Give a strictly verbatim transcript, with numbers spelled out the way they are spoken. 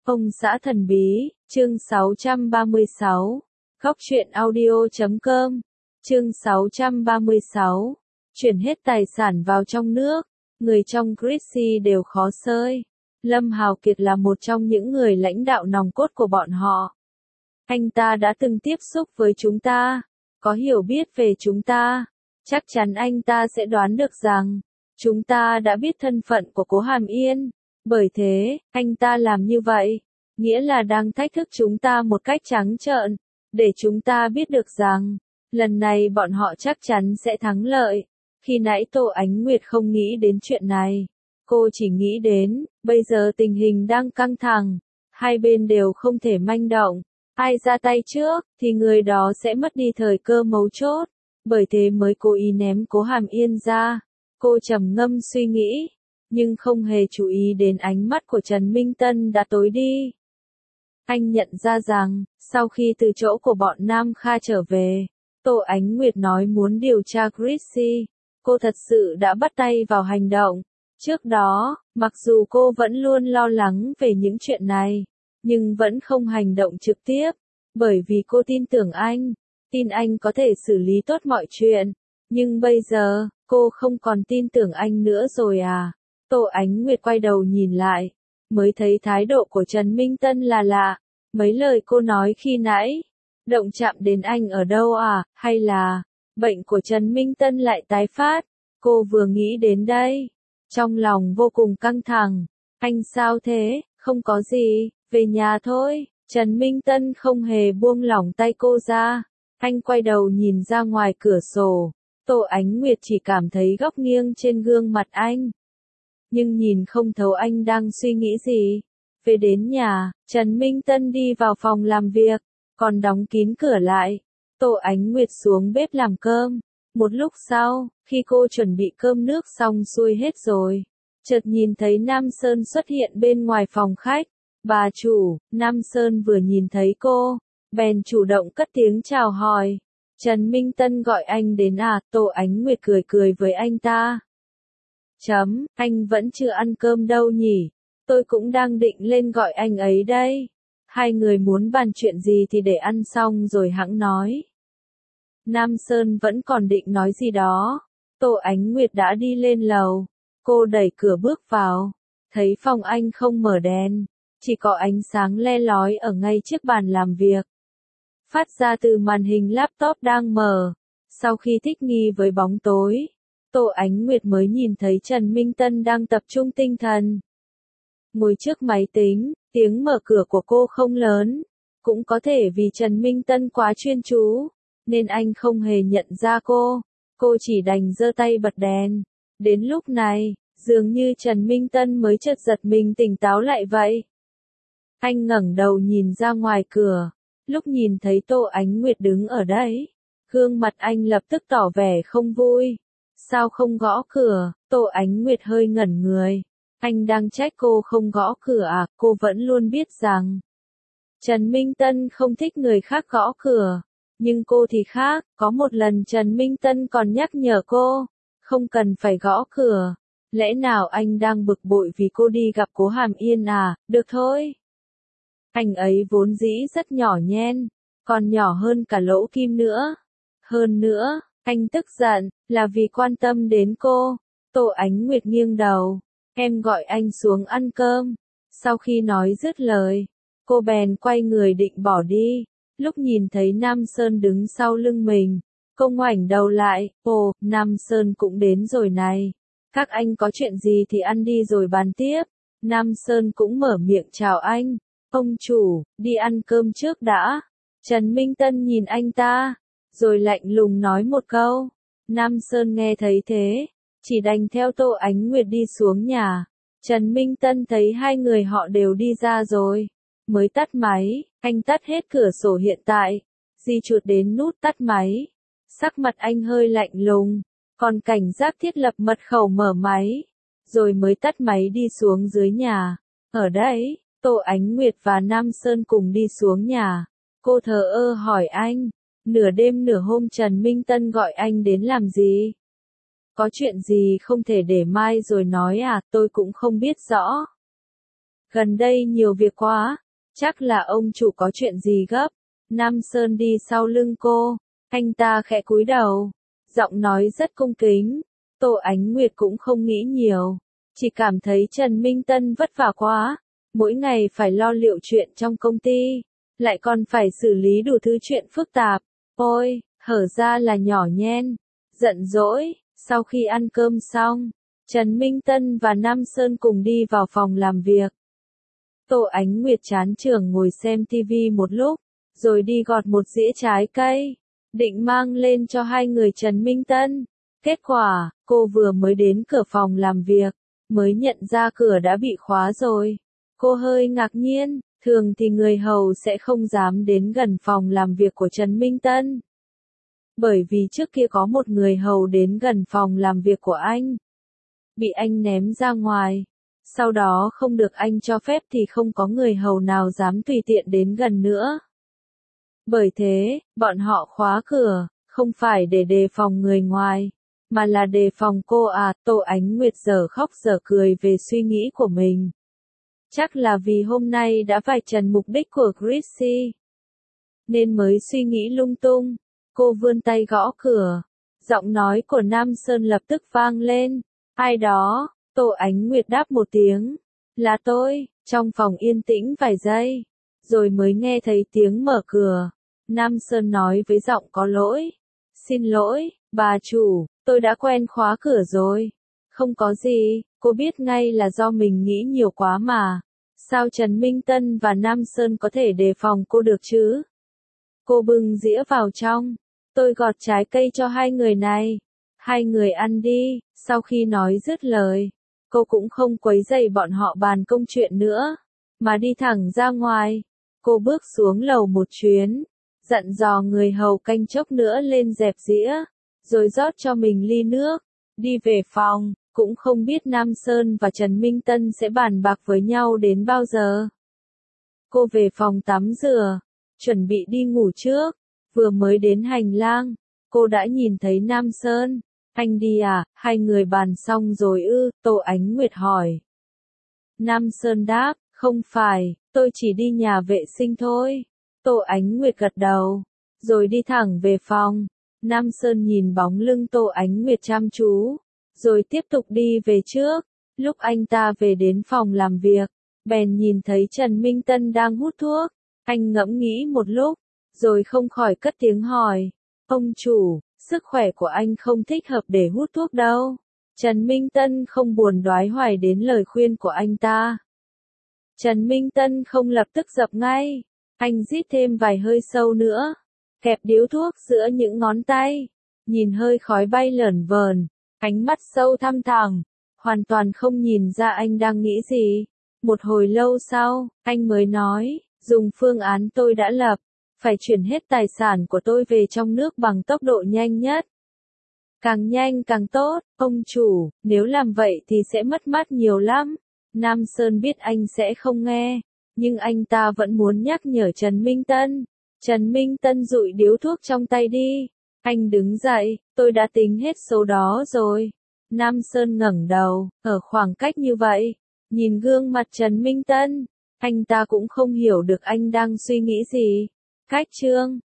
Ông xã thần bí, chương sáu trăm ba mươi sáu. Góc truyện audio chấm com. Chương sáu trăm ba mươi sáu. Chuyển hết tài sản vào trong nước, người trong Chrissy đều khó xơi. Lâm Hào Kiệt là một trong những người lãnh đạo nòng cốt của bọn họ. Anh ta đã từng tiếp xúc với chúng ta, có hiểu biết về chúng ta. Chắc chắn anh ta sẽ đoán được rằng, chúng ta đã biết thân phận của Cố Hàm Yên. Bởi thế, anh ta làm như vậy, nghĩa là đang thách thức chúng ta một cách trắng trợn, để chúng ta biết được rằng, lần này bọn họ chắc chắn sẽ thắng lợi. Khi nãy Tô Ánh Nguyệt không nghĩ đến chuyện này, cô chỉ nghĩ đến, bây giờ tình hình đang căng thẳng, hai bên đều không thể manh động, ai ra tay trước, thì người đó sẽ mất đi thời cơ mấu chốt, bởi thế mới cố ý ném Cố Hàm Yên ra. Cô trầm ngâm suy nghĩ, nhưng không hề chú ý đến ánh mắt của Trần Minh Tân đã tối đi. Anh nhận ra rằng, sau khi từ chỗ của bọn Nam Kha trở về, Tô Ánh Nguyệt nói muốn điều tra Chrissy, cô thật sự đã bắt tay vào hành động. Trước đó, mặc dù cô vẫn luôn lo lắng về những chuyện này, nhưng vẫn không hành động trực tiếp, bởi vì cô tin tưởng anh, tin anh có thể xử lý tốt mọi chuyện. Nhưng bây giờ, cô không còn tin tưởng anh nữa rồi à? Tô Ánh Nguyệt quay đầu nhìn lại, mới thấy thái độ của Trần Minh Tân là lạ. Mấy lời cô nói khi nãy, động chạm đến anh ở đâu à, hay là, bệnh của Trần Minh Tân lại tái phát? Cô vừa nghĩ đến đây, trong lòng vô cùng căng thẳng. Anh sao thế? Không có gì, về nhà thôi. Trần Minh Tân không hề buông lỏng tay cô ra. Anh quay đầu nhìn ra ngoài cửa sổ. Tô Ánh Nguyệt chỉ cảm thấy góc nghiêng trên gương mặt anh, nhưng nhìn không thấu anh đang suy nghĩ gì. Về đến nhà, Trần Minh Tân đi vào phòng làm việc, còn đóng kín cửa lại. Tô Ánh Nguyệt xuống bếp làm cơm. Một lúc sau, khi cô chuẩn bị cơm nước xong xuôi hết rồi, chợt nhìn thấy Nam Sơn xuất hiện bên ngoài phòng khách. Bà chủ, Nam Sơn vừa nhìn thấy cô, bèn chủ động cất tiếng chào hỏi. Trần Minh Tân gọi anh đến à? Tô Ánh Nguyệt cười cười với anh ta. Chấm, anh vẫn chưa ăn cơm đâu nhỉ? Tôi cũng đang định lên gọi anh ấy đây. Hai người muốn bàn chuyện gì thì để ăn xong rồi hẵng nói. Nam Sơn vẫn còn định nói gì đó. Tô Ánh Nguyệt đã đi lên lầu. Cô đẩy cửa bước vào. Thấy phòng anh không mở đèn. Chỉ có ánh sáng le lói ở ngay trước bàn làm việc, phát ra từ màn hình laptop đang mở. Sau khi thích nghi với bóng tối, Tô Ánh Nguyệt mới nhìn thấy Trần Minh Tân đang tập trung tinh thần. Ngồi trước máy tính, tiếng mở cửa của cô không lớn. Cũng có thể vì Trần Minh Tân quá chuyên chú, nên anh không hề nhận ra cô. Cô chỉ đành giơ tay bật đèn. Đến lúc này, dường như Trần Minh Tân mới chợt giật mình tỉnh táo lại vậy. Anh ngẩng đầu nhìn ra ngoài cửa. Lúc nhìn thấy Tô Ánh Nguyệt đứng ở đấy, gương mặt anh lập tức tỏ vẻ không vui. Sao không gõ cửa? Tô Ánh Nguyệt hơi ngẩn người. Anh đang trách cô không gõ cửa à? Cô vẫn luôn biết rằng Trần Minh Tân không thích người khác gõ cửa. Nhưng cô thì khác, có một lần Trần Minh Tân còn nhắc nhở cô, không cần phải gõ cửa. Lẽ nào anh đang bực bội vì cô đi gặp Cố Hàm Yên à? Được thôi. Anh ấy vốn dĩ rất nhỏ nhen, còn nhỏ hơn cả Lỗ Kim nữa. Hơn nữa, anh tức giận, là vì quan tâm đến cô. Tô Ánh Nguyệt nghiêng đầu, em gọi anh xuống ăn cơm. Sau khi nói dứt lời, cô bèn quay người định bỏ đi. Lúc nhìn thấy Nam Sơn đứng sau lưng mình, cô ngoảnh đầu lại, ồ, Nam Sơn cũng đến rồi này. Các anh có chuyện gì thì ăn đi rồi bàn tiếp. Nam Sơn cũng mở miệng chào anh. Ông chủ, đi ăn cơm trước đã. Trần Minh Tân nhìn anh ta, rồi lạnh lùng nói một câu. Nam Sơn nghe thấy thế, chỉ đành theo Tô Ánh Nguyệt đi xuống nhà. Trần Minh Tân thấy hai người họ đều đi ra rồi, mới tắt máy. Anh tắt hết cửa sổ hiện tại, di chuột đến nút tắt máy. Sắc mặt anh hơi lạnh lùng, còn cảnh giác thiết lập mật khẩu mở máy, rồi mới tắt máy đi xuống dưới nhà. Ở đây, Tô Ánh Nguyệt và Nam Sơn cùng đi xuống nhà. Cô thờ ơ hỏi anh, nửa đêm nửa hôm Trần Minh Tân gọi anh đến làm gì? Có chuyện gì không thể để mai rồi nói à? Tôi cũng không biết rõ. Gần đây nhiều việc quá, chắc là ông chủ có chuyện gì gấp. Nam Sơn đi sau lưng cô, anh ta khẽ cúi đầu, giọng nói rất cung kính. Tô Ánh Nguyệt cũng không nghĩ nhiều, chỉ cảm thấy Trần Minh Tân vất vả quá, mỗi ngày phải lo liệu chuyện trong công ty, lại còn phải xử lý đủ thứ chuyện phức tạp. Ôi, hở ra là nhỏ nhen, giận dỗi. Sau khi ăn cơm xong, Trần Minh Tân và Nam Sơn cùng đi vào phòng làm việc. Tô Ánh Nguyệt chán chường ngồi xem tivi một lúc, rồi đi gọt một dĩa trái cây, định mang lên cho hai người Trần Minh Tân. Kết quả, cô vừa mới đến cửa phòng làm việc, mới nhận ra cửa đã bị khóa rồi. Cô hơi ngạc nhiên, thường thì người hầu sẽ không dám đến gần phòng làm việc của Trần Minh Tân. Bởi vì trước kia có một người hầu đến gần phòng làm việc của anh, bị anh ném ra ngoài. Sau đó không được anh cho phép thì không có người hầu nào dám tùy tiện đến gần nữa. Bởi thế, bọn họ khóa cửa, không phải để đề phòng người ngoài, mà là đề phòng cô à. Tô Ánh Nguyệt giờ khóc giờ cười về suy nghĩ của mình. Chắc là vì hôm nay đã vạch trần mục đích của Chrissy, nên mới suy nghĩ lung tung. Cô vươn tay gõ cửa, giọng nói của Nam Sơn lập tức vang lên. Ai đó? Tô Ánh Nguyệt đáp một tiếng. Là tôi. Trong phòng yên tĩnh vài giây, rồi mới nghe thấy tiếng mở cửa. Nam Sơn nói với giọng có lỗi. Xin lỗi, bà chủ, tôi đã quen khóa cửa rồi. Không có gì, cô biết ngay là do mình nghĩ nhiều quá mà. Sao Trần Minh Tân và Nam Sơn có thể đề phòng cô được chứ? Cô bưng dĩa vào trong. Tôi gọt trái cây cho hai người này. Hai người ăn đi. Sau khi nói dứt lời, cô cũng không quấy rầy bọn họ bàn công chuyện nữa, mà đi thẳng ra ngoài. Cô bước xuống lầu một chuyến, dặn dò người hầu canh chốc nữa lên dẹp dĩa, rồi rót cho mình ly nước, đi về phòng, cũng không biết Nam Sơn và Trần Minh Tân sẽ bàn bạc với nhau đến bao giờ. Cô về phòng tắm rửa, chuẩn bị đi ngủ trước, vừa mới đến hành lang, cô đã nhìn thấy Nam Sơn. Anh đi à? Hai người bàn xong rồi ư? Tô Ánh Nguyệt hỏi. Nam Sơn đáp, không phải, tôi chỉ đi nhà vệ sinh thôi. Tô Ánh Nguyệt gật đầu, rồi đi thẳng về phòng. Nam Sơn nhìn bóng lưng Tô Ánh Nguyệt chăm chú, rồi tiếp tục đi về trước. Lúc anh ta về đến phòng làm việc, bèn nhìn thấy Trần Minh Tân đang hút thuốc. Anh ngẫm nghĩ một lúc, rồi không khỏi cất tiếng hỏi. Ông chủ, sức khỏe của anh không thích hợp để hút thuốc đâu. Trần Minh Tân không buồn đoái hoài đến lời khuyên của anh ta. Trần Minh Tân không lập tức dập ngay. Anh rít thêm vài hơi sâu nữa, kẹp điếu thuốc giữa những ngón tay, nhìn hơi khói bay lởn vởn, ánh mắt sâu thăm thẳm, hoàn toàn không nhìn ra anh đang nghĩ gì. Một hồi lâu sau, anh mới nói, dùng phương án tôi đã lập, phải chuyển hết tài sản của tôi về trong nước bằng tốc độ nhanh nhất. Càng nhanh càng tốt, ông chủ, nếu làm vậy thì sẽ mất mát nhiều lắm. Nam Sơn biết anh sẽ không nghe, nhưng anh ta vẫn muốn nhắc nhở Trần Minh Tân. Trần Minh Tân dụi điếu thuốc trong tay đi. Anh đứng dậy, tôi đã tính hết số đó rồi. Nam Sơn ngẩng đầu, ở khoảng cách như vậy, nhìn gương mặt Trần Minh Tân, anh ta cũng không hiểu được anh đang suy nghĩ gì. Cách chương